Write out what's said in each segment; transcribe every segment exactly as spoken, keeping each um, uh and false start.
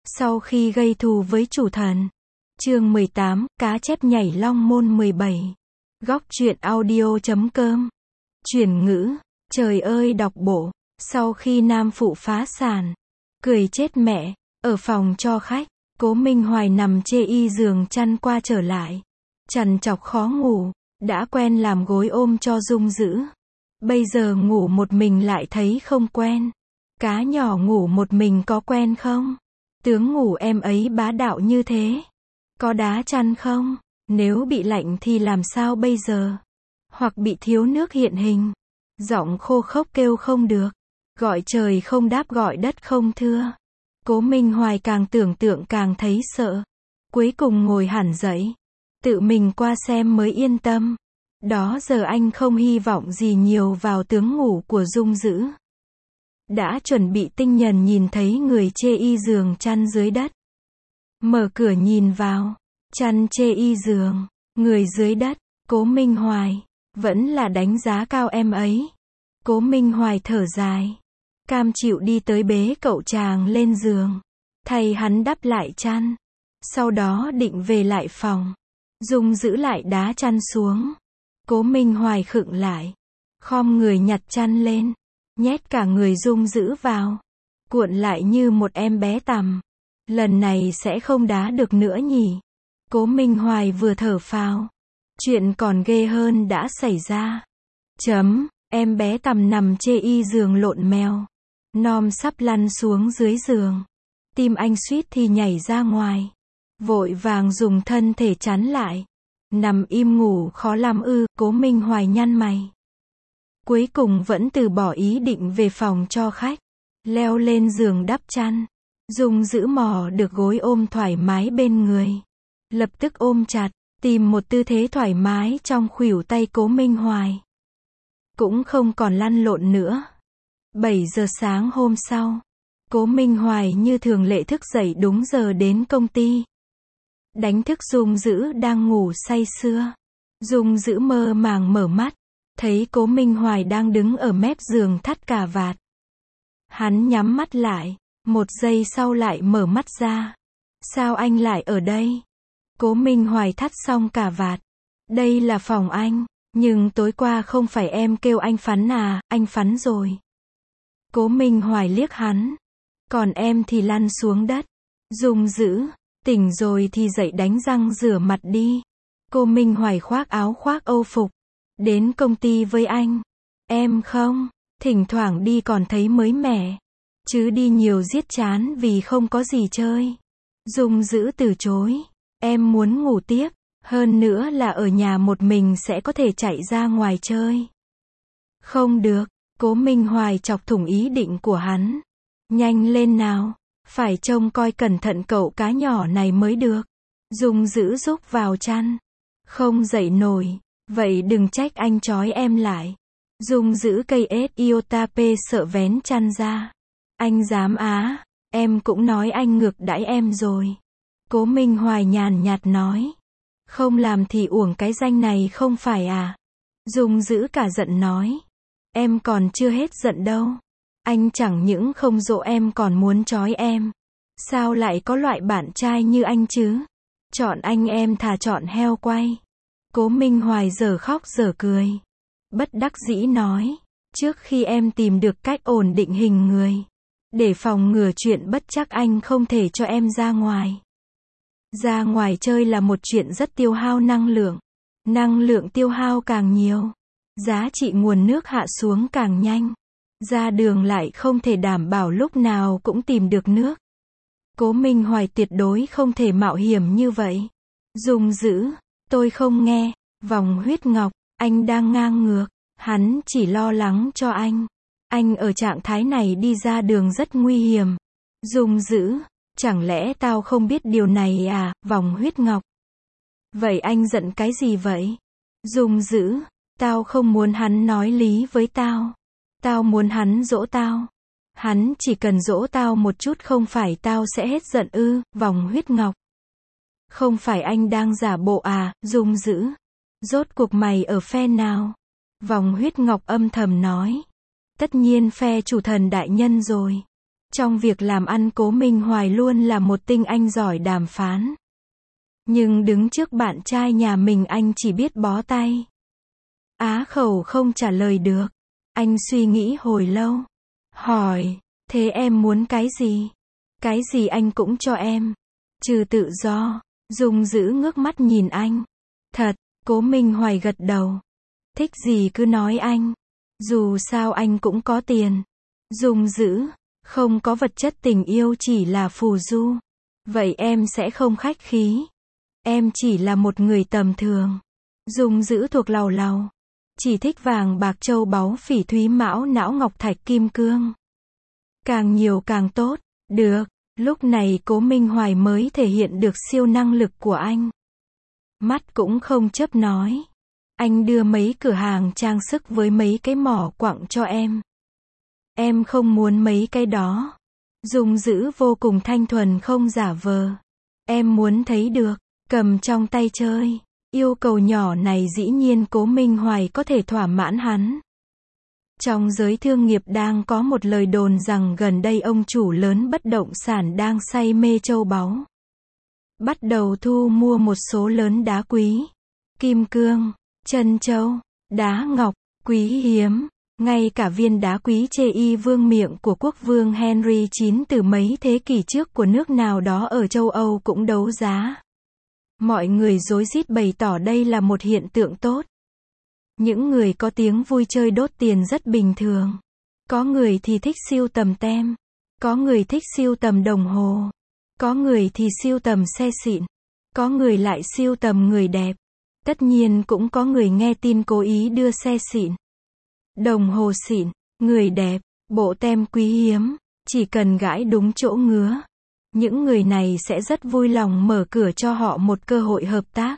Sau khi gây thù với chủ thần. Chương mười tám, cá chép nhảy long môn mười bảy. Góc truyện audio chấm com. Chuyển ngữ, trời ơi đọc bộ. Sau khi nam phụ phá sản, cười chết mẹ, ở phòng cho khách, Cố Minh Hoài nằm chê y giường chăn qua trở lại. Trằn trọc khó ngủ, đã quen làm gối ôm cho Dung Dữ. Bây giờ ngủ một mình lại thấy không quen. Cá nhỏ ngủ một mình có quen không? Tướng ngủ em ấy bá đạo như thế. Có đá chăn không? Nếu bị lạnh thì làm sao bây giờ? Hoặc bị thiếu nước hiện hình. Giọng khô khốc kêu không được. Gọi trời không đáp, gọi đất không thưa. Cố Minh Hoài càng tưởng tượng càng thấy sợ. Cuối cùng ngồi hẳn dậy. Tự mình qua xem mới yên tâm. Đó giờ anh không hy vọng gì nhiều vào tướng ngủ của Dung Dữ. Đã chuẩn bị tinh nhần nhìn thấy người chê y giường chăn dưới đất. Mở cửa nhìn vào. Chăn chê y giường. Người dưới đất. Cố Minh Hoài. Vẫn là đánh giá cao em ấy. Cố Minh Hoài thở dài. Cam chịu đi tới bế cậu chàng lên giường. Thay hắn đắp lại chăn. Sau đó định về lại phòng. Dung Dữ lại đá chăn xuống. Cố Minh Hoài khựng lại. Khom người nhặt chăn lên. Nhét cả người Dung Dữ vào. Cuộn lại như một em bé tằm. Lần này sẽ không đá được nữa nhỉ. Cố Minh Hoài vừa thở phào. Chuyện còn ghê hơn đã xảy ra. Chấm, em bé tằm nằm chê y giường lộn mèo. Nom sắp lăn xuống dưới giường. Tim anh suýt thì nhảy ra ngoài. Vội vàng dùng thân thể chắn lại. Nằm im ngủ khó lắm ư, Cố Minh Hoài nhăn mày. Cuối cùng vẫn từ bỏ ý định về phòng cho khách. Leo lên giường đắp chăn. Dung Dữ mò được gối ôm thoải mái bên người. Lập tức ôm chặt, tìm một tư thế thoải mái trong khuỷu tay Cố Minh Hoài. Cũng không còn lăn lộn nữa. bảy giờ sáng hôm sau, Cố Minh Hoài như thường lệ thức dậy đúng giờ đến công ty. Đánh thức Dung Dữ đang ngủ say sưa. Dung Dữ mơ màng mở mắt, thấy Cố Minh Hoài đang đứng ở mép giường thắt cà vạt. Hắn nhắm mắt lại, một giây sau lại mở mắt ra. Sao anh lại ở đây? Cố Minh Hoài thắt xong cà vạt. Đây là phòng anh, nhưng tối qua không phải em kêu anh Phắn à, anh Phắn rồi. Cố Minh Hoài liếc hắn. Còn em thì lăn xuống đất. Dung Dữ, tỉnh rồi thì dậy đánh răng rửa mặt đi. Cố Minh Hoài khoác áo khoác âu phục. Đến công ty với anh. Em không, thỉnh thoảng đi còn thấy mới mẻ. Chứ đi nhiều giết chán vì không có gì chơi. Dung Dữ từ chối. Em muốn ngủ tiếp. Hơn nữa là ở nhà một mình sẽ có thể chạy ra ngoài chơi. Không được. Cố Minh Hoài chọc thủng ý định của hắn. Nhanh lên nào. Phải trông coi cẩn thận cậu cá nhỏ này mới được. Dung Dữ rúc vào chăn. Không dậy nổi. Vậy đừng trách anh trói em lại. Dung Dữ cây ết iota p sợ vén chăn ra. Anh dám á. Em cũng nói anh ngược đãi em rồi. Cố Minh Hoài nhàn nhạt nói. Không làm thì uổng cái danh này không phải à. Dung Dữ cả giận nói. Em còn chưa hết giận đâu. Anh chẳng những không dỗ em còn muốn trói em. Sao lại có loại bạn trai như anh chứ? Chọn anh em thà chọn heo quay. Cố Minh Hoài giờ khóc giờ cười. Bất đắc dĩ nói. Trước khi em tìm được cách ổn định hình người. Để phòng ngừa chuyện bất trắc anh không thể cho em ra ngoài. Ra ngoài chơi là một chuyện rất tiêu hao năng lượng. Năng lượng tiêu hao càng nhiều. Giá trị nguồn nước hạ xuống càng nhanh. Ra đường lại không thể đảm bảo lúc nào cũng tìm được nước. Cố Minh Hoài tuyệt đối không thể mạo hiểm như vậy. Dung Dữ, tôi không nghe. Vòng huyết ngọc, anh đang ngang ngược. Hắn chỉ lo lắng cho anh. Anh ở trạng thái này đi ra đường rất nguy hiểm. Dung Dữ, chẳng lẽ tao không biết điều này à, vòng huyết ngọc. Vậy anh giận cái gì vậy? Dung Dữ, tao không muốn hắn nói lý với tao. Tao muốn hắn dỗ tao. Hắn chỉ cần dỗ tao một chút không phải tao sẽ hết giận ư, vòng huyết ngọc. Không phải anh đang giả bộ à, Dung Dữ. Rốt cuộc mày ở phe nào? Vòng huyết ngọc âm thầm nói. Tất nhiên phe chủ thần đại nhân rồi. Trong việc làm ăn Cố Minh Hoài luôn là một tinh anh giỏi đàm phán. Nhưng đứng trước bạn trai nhà mình anh chỉ biết bó tay. Á khẩu không trả lời được. Anh suy nghĩ hồi lâu. Hỏi, thế em muốn cái gì? Cái gì anh cũng cho em. Trừ tự do. Dung Dữ ngước mắt nhìn anh. Thật, Cố Minh Hoài gật đầu. Thích gì cứ nói anh. Dù sao anh cũng có tiền. Dung Dữ, không có vật chất tình yêu chỉ là phù du. Vậy em sẽ không khách khí. Em chỉ là một người tầm thường. Dung Dữ thuộc lầu lầu. Chỉ thích vàng bạc châu báu phỉ thúy mão não ngọc thạch kim cương. Càng nhiều càng tốt. Được, lúc này Cố Minh Hoài mới thể hiện được siêu năng lực của anh. Mắt cũng không chớp nói. Anh đưa mấy cửa hàng trang sức với mấy cái mỏ quặng cho em. Em không muốn mấy cái đó. Dung Dữ vô cùng thanh thuần không giả vờ. Em muốn thấy được, cầm trong tay chơi. Yêu cầu nhỏ này dĩ nhiên Cố Minh Hoài có thể thỏa mãn hắn. Trong giới thương nghiệp đang có một lời đồn rằng gần đây ông chủ lớn bất động sản đang say mê châu báu. Bắt đầu thu mua một số lớn đá quý, kim cương, trân châu, đá ngọc, quý hiếm. Ngay cả viên đá quý chê y vương miện của quốc vương Henry đệ chín từ mấy thế kỷ trước của nước nào đó ở châu Âu cũng đấu giá. Mọi người rối rít bày tỏ đây là một hiện tượng tốt. Những người có tiếng vui chơi đốt tiền rất bình thường. Có người thì thích sưu tầm tem. Có người thích sưu tầm đồng hồ. Có người thì sưu tầm xe xịn. Có người lại sưu tầm người đẹp. Tất nhiên cũng có người nghe tin cố ý đưa xe xịn, đồng hồ xịn, người đẹp, bộ tem quý hiếm. Chỉ cần gãi đúng chỗ ngứa. Những người này sẽ rất vui lòng mở cửa cho họ một cơ hội hợp tác.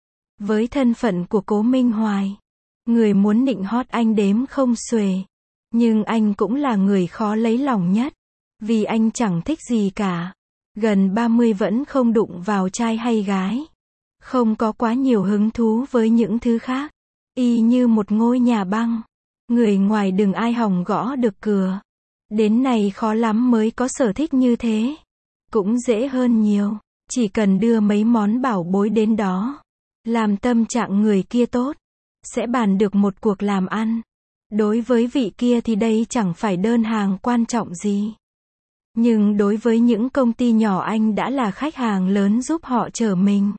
Với thân phận của Cố Minh Hoài, người muốn nịnh hót anh đếm không xuể. Nhưng anh cũng là người khó lấy lòng nhất. Vì anh chẳng thích gì cả. Gần ba mươi vẫn không đụng vào trai hay gái. Không có quá nhiều hứng thú với những thứ khác. Y như một ngôi nhà băng. Người ngoài đừng ai hòng gõ được cửa. Đến này khó lắm mới có sở thích như thế. Cũng dễ hơn nhiều. Chỉ cần đưa mấy món bảo bối đến đó. Làm tâm trạng người kia tốt. Sẽ bàn được một cuộc làm ăn. Đối với vị kia thì đây chẳng phải đơn hàng quan trọng gì. Nhưng đối với những công ty nhỏ anh đã là khách hàng lớn giúp họ trở mình.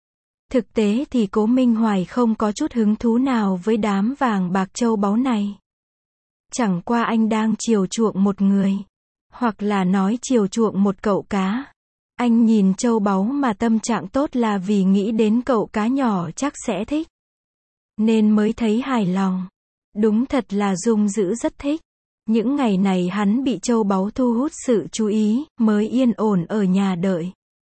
Thực tế thì Cố Minh Hoài không có chút hứng thú nào với đám vàng bạc châu báu này. Chẳng qua anh đang chiều chuộng một người. Hoặc là nói chiều chuộng một cậu cá. Anh nhìn châu báu mà tâm trạng tốt là vì nghĩ đến cậu cá nhỏ chắc sẽ thích. Nên mới thấy hài lòng. Đúng thật là Dung Dữ rất thích. Những ngày này hắn bị châu báu thu hút sự chú ý, mới yên ổn ở nhà đợi.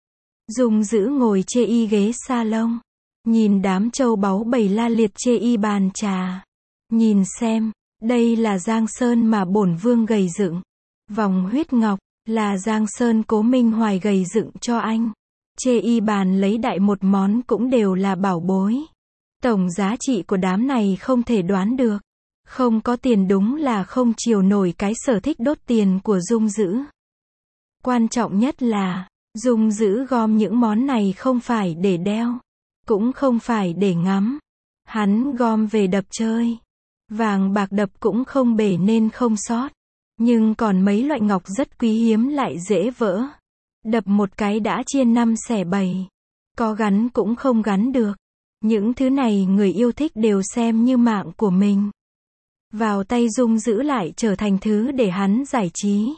Dung Dữ ngồi chê y ghế salon. Nhìn đám châu báu bày la liệt chê y bàn trà. Nhìn xem, đây là giang sơn mà bổn vương gầy dựng. Vòng huyết ngọc, là giang sơn Cố Minh Hoài gầy dựng cho anh. Chê y bàn lấy đại một món cũng đều là bảo bối. Tổng giá trị của đám này không thể đoán được. Không có tiền đúng là không chiều nổi cái sở thích đốt tiền của Dung Dữ. Quan trọng nhất là, Dung Dữ gom những món này không phải để đeo. Cũng không phải để ngắm. Hắn gom về đập chơi. Vàng bạc đập cũng không bể nên không sót. Nhưng còn mấy loại ngọc rất quý hiếm lại dễ vỡ. Đập một cái đã chia năm xẻ bảy. Có gắn cũng không gắn được. Những thứ này người yêu thích đều xem như mạng của mình. Vào tay Dung Dữ lại trở thành thứ để hắn giải trí.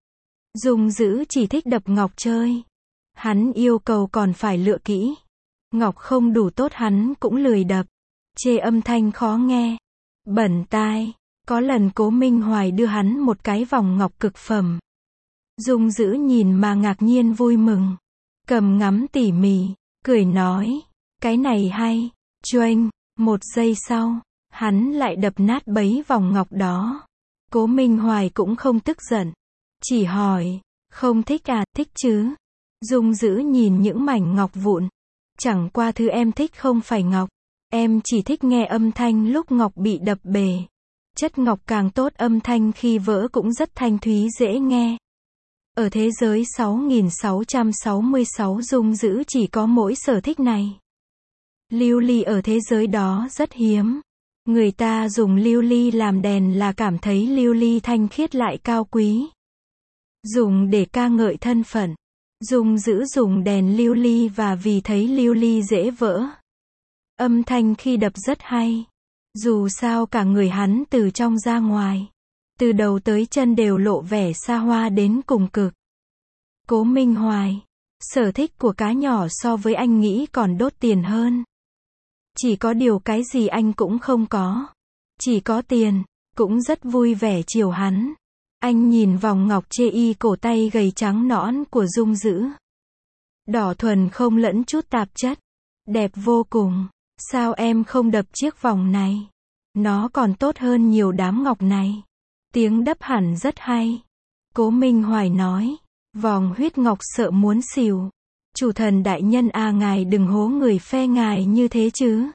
Dung Dữ chỉ thích đập ngọc chơi. Hắn yêu cầu còn phải lựa kỹ. Ngọc không đủ tốt hắn cũng lười đập. Chê âm thanh khó nghe. Bẩn tai. Có lần Cố Minh Hoài đưa hắn một cái vòng ngọc cực phẩm. Dung Dữ nhìn mà ngạc nhiên vui mừng. Cầm ngắm tỉ mỉ. Cười nói. Cái này hay. Choanh. Một giây sau. Hắn lại đập nát bấy vòng ngọc đó. Cố Minh Hoài cũng không tức giận. Chỉ hỏi. Không thích à, thích chứ. Dung Dữ nhìn những mảnh ngọc vụn. Chẳng qua thứ em thích không phải ngọc. Em chỉ thích nghe âm thanh lúc ngọc bị đập bể. Chất ngọc càng tốt âm thanh khi vỡ cũng rất thanh thúy dễ nghe. Ở thế giới sáu nghìn sáu trăm sáu mươi sáu dung dữ chỉ có mỗi sở thích này. Lưu ly ở thế giới đó rất hiếm. Người ta dùng lưu ly làm đèn là cảm thấy lưu ly thanh khiết lại cao quý. Dùng để ca ngợi thân phận. Dung dữ dùng đèn lưu ly và vì thấy lưu ly dễ vỡ. Âm thanh khi đập rất hay. Dù sao cả người hắn từ trong ra ngoài, từ đầu tới chân đều lộ vẻ xa hoa đến cùng cực. Cố Minh Hoài. Sở thích của cá nhỏ so với anh nghĩ còn đốt tiền hơn. Chỉ có điều cái gì anh cũng không có. Chỉ có tiền. Cũng rất vui vẻ chiều hắn. Anh nhìn vòng ngọc chê y cổ tay gầy trắng nõn của Dung dữ. Đỏ thuần không lẫn chút tạp chất. Đẹp vô cùng. Sao em không đập chiếc vòng này? Nó còn tốt hơn nhiều đám ngọc này. Tiếng đập hẳn rất hay. Cố Minh Hoài nói. Vòng huyết ngọc sợ muốn xỉu. Chủ thần đại nhân à, ngài đừng hố người phe ngài như thế chứ.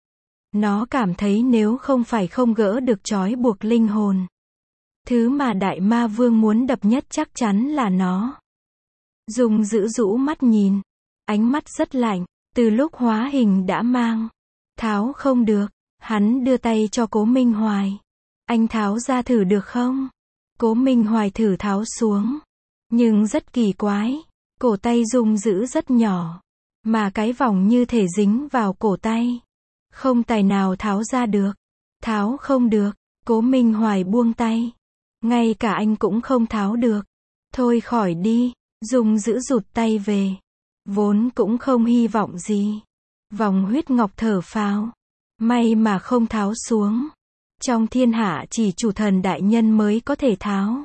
Nó cảm thấy nếu không phải không gỡ được trói buộc linh hồn. Thứ mà đại ma vương muốn đập nhất chắc chắn là nó. Dung dữ rũ mắt nhìn. Ánh mắt rất lạnh. Từ lúc hóa hình đã mang. Tháo không được. Hắn đưa tay cho Cố Minh Hoài. Anh tháo ra thử được không? Cố Minh Hoài thử tháo xuống. Nhưng rất kỳ quái. Cổ tay Dung dữ rất nhỏ. Mà cái vòng như thể dính vào cổ tay. Không tài nào tháo ra được. Tháo không được. Cố Minh Hoài buông tay. Ngay cả anh cũng không tháo được. Thôi khỏi đi. Dung dữ rụt tay về. Vốn cũng không hy vọng gì. Vòng huyết ngọc thở phào. May mà không tháo xuống. Trong thiên hạ chỉ chủ thần đại nhân mới có thể tháo.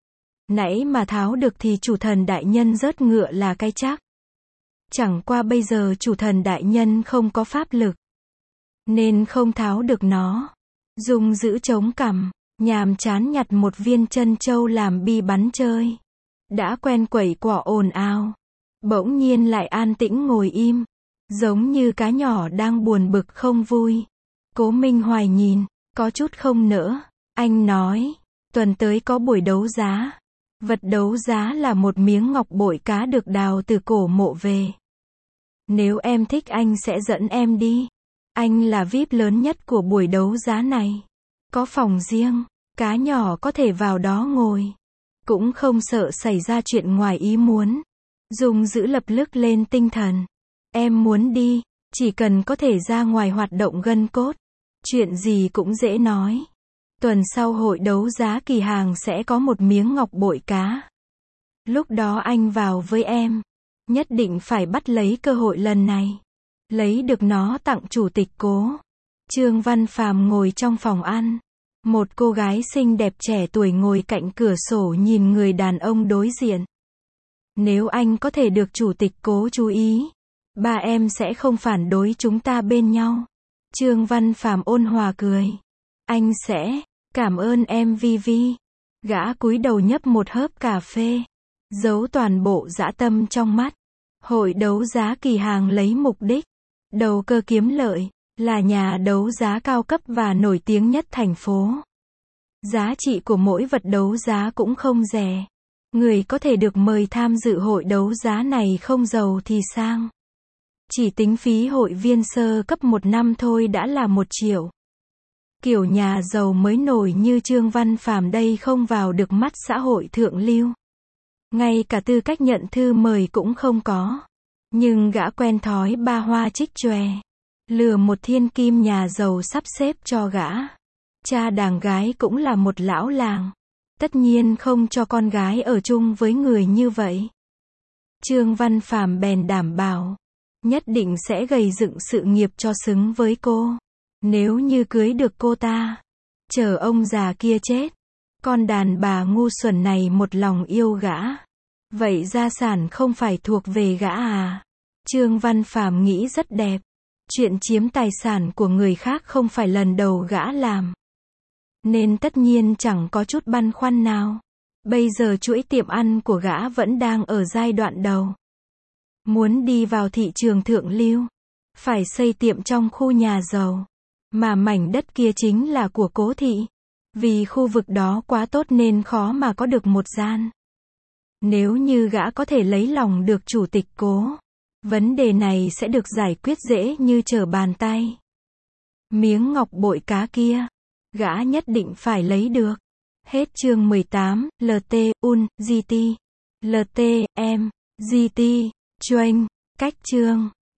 Nãy mà tháo được thì chủ thần đại nhân rớt ngựa là cái chắc. Chẳng qua bây giờ chủ thần đại nhân không có pháp lực. Nên không tháo được nó. Dung giữ chống cằm. Nhàm chán nhặt một viên chân châu làm bi bắn chơi. Đã quen quẩy quả ồn ào. Bỗng nhiên lại an tĩnh ngồi im. Giống như cá nhỏ đang buồn bực không vui. Cố Minh Hoài nhìn. Có chút không nỡ. Anh nói. Tuần tới có buổi đấu giá. Vật đấu giá là một miếng ngọc bội cá được đào từ cổ mộ về. Nếu em thích anh sẽ dẫn em đi. Anh là vi ai pi lớn nhất của buổi đấu giá này. Có phòng riêng. Cá nhỏ có thể vào đó ngồi. Cũng không sợ xảy ra chuyện ngoài ý muốn. Dung giữ lập tức lên tinh thần. Em muốn đi. Chỉ cần có thể ra ngoài hoạt động gân cốt. Chuyện gì cũng dễ nói. Tuần sau hội đấu giá kỳ hàng sẽ có một miếng ngọc bội cá. Lúc đó anh vào với em. Nhất định phải bắt lấy cơ hội lần này. Lấy được nó tặng chủ tịch Cố. Trương Văn Phàm ngồi trong phòng ăn. Một cô gái xinh đẹp trẻ tuổi ngồi cạnh cửa sổ nhìn người đàn ông đối diện. Nếu anh có thể được chủ tịch Cố chú ý, ba em sẽ không phản đối chúng ta bên nhau. Trương Văn Phàm ôn hòa cười. Anh sẽ, cảm ơn em Vi Vi. Gã cúi đầu nhấp một hớp cà phê. Giấu toàn bộ dã tâm trong mắt. Hội đấu giá kỳ hàng lấy mục đích đầu cơ kiếm lợi, là nhà đấu giá cao cấp và nổi tiếng nhất thành phố. Giá trị của mỗi vật đấu giá cũng không rẻ. Người có thể được mời tham dự hội đấu giá này không giàu thì sang. Chỉ tính phí hội viên sơ cấp một năm thôi đã là một triệu. Kiểu nhà giàu mới nổi như Trương Văn Phàm đây không vào được mắt xã hội thượng lưu. Ngay cả tư cách nhận thư mời cũng không có. Nhưng gã quen thói ba hoa trích chòe. Lừa một thiên kim nhà giàu sắp xếp cho gã. Cha đàng gái cũng là một lão làng. Tất nhiên không cho con gái ở chung với người như vậy. Trương Văn Phàm bèn đảm bảo. Nhất định sẽ gầy dựng sự nghiệp cho xứng với cô. Nếu như cưới được cô ta. Chờ ông già kia chết. Con đàn bà ngu xuẩn này một lòng yêu gã. Vậy gia sản không phải thuộc về gã à? Trương Văn Phàm nghĩ rất đẹp. Chuyện chiếm tài sản của người khác không phải lần đầu gã làm. Nên tất nhiên chẳng có chút băn khoăn nào. Bây giờ chuỗi tiệm ăn của gã vẫn đang ở giai đoạn đầu. Muốn đi vào thị trường thượng lưu, phải xây tiệm trong khu nhà giàu. Mà mảnh đất kia chính là của Cố thị. Vì khu vực đó quá tốt nên khó mà có được một gian. Nếu như gã có thể lấy lòng được chủ tịch Cố, vấn đề này sẽ được giải quyết dễ như trở bàn tay. Miếng ngọc bội cá kia, gã nhất định phải lấy được. Hết chương mười tám, lờ tê, un, giê tê, lờ tê, em, giê tê, Choanh, cách chương.